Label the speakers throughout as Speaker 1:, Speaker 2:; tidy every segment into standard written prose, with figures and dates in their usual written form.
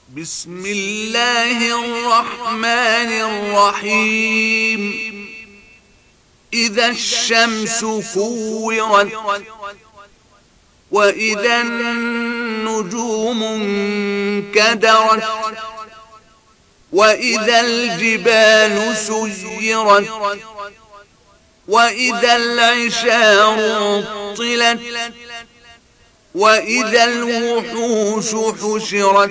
Speaker 1: بسم الله الرحمن الرحيم إذا الشمس كورت وإذا النجوم انكدرت وإذا الجبال سيرت وإذا العشار عطلت وإذا الوحوش حشرت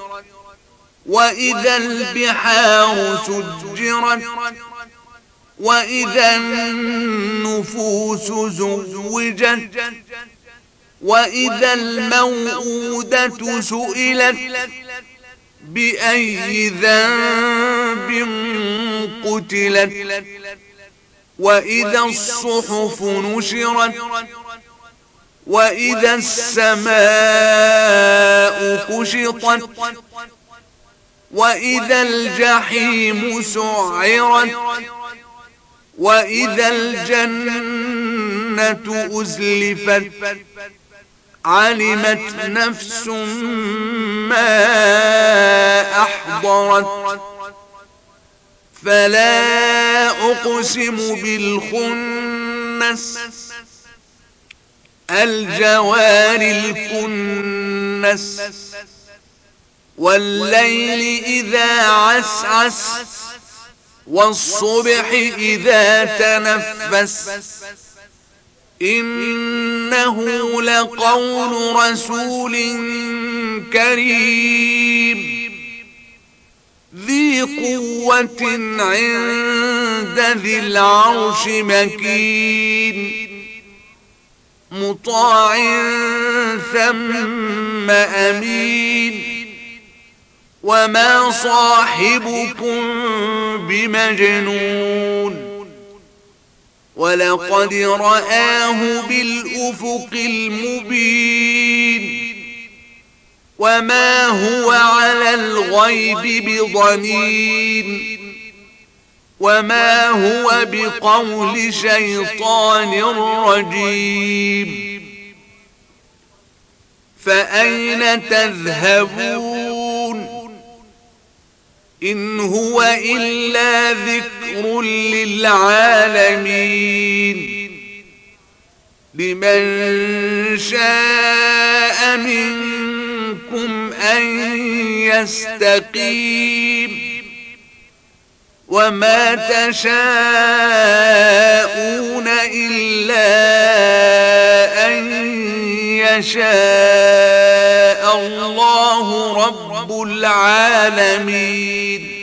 Speaker 1: وإذا البحار سجرت وإذا النفوس زوجت وإذا الموءودة سئلت بأي ذنب قتلت وإذا الصحف نشرت وإذا السماء كشطت وإذا الجحيم سعرت وإذا الجنة أزلفت علمت نفس ما أحضرت فلا أقسم بالخنس الجوار الكنس والليل إذا عسعس والصبح إذا تنفس إنه لقول رسول كريم ذي قوة عند ذي العرش مكين مطاع ثم أمين وما صاحبكم بمجنون ولقد رآه بالأفق المبين وما هو على الغيب بضنين وما هو بقول شيطان رجيم فأين تذهبون إن هو إلا ذكر للعالمين لمن شاء منكم أن يستقيم وما تشاءون إلا أن يشاء الله رب العالمين